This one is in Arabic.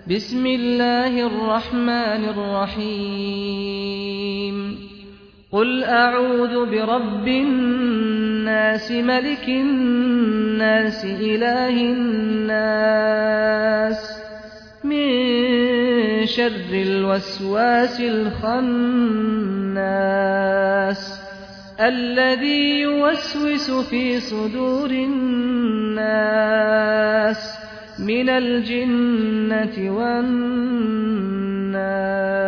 بسم الله الرحمن الرحيم قل أعوذ برب الناس ملك الناس إله الناس من شر الوسواس الخناس الذي يوسوس في صدور الناس من الجنة والناس.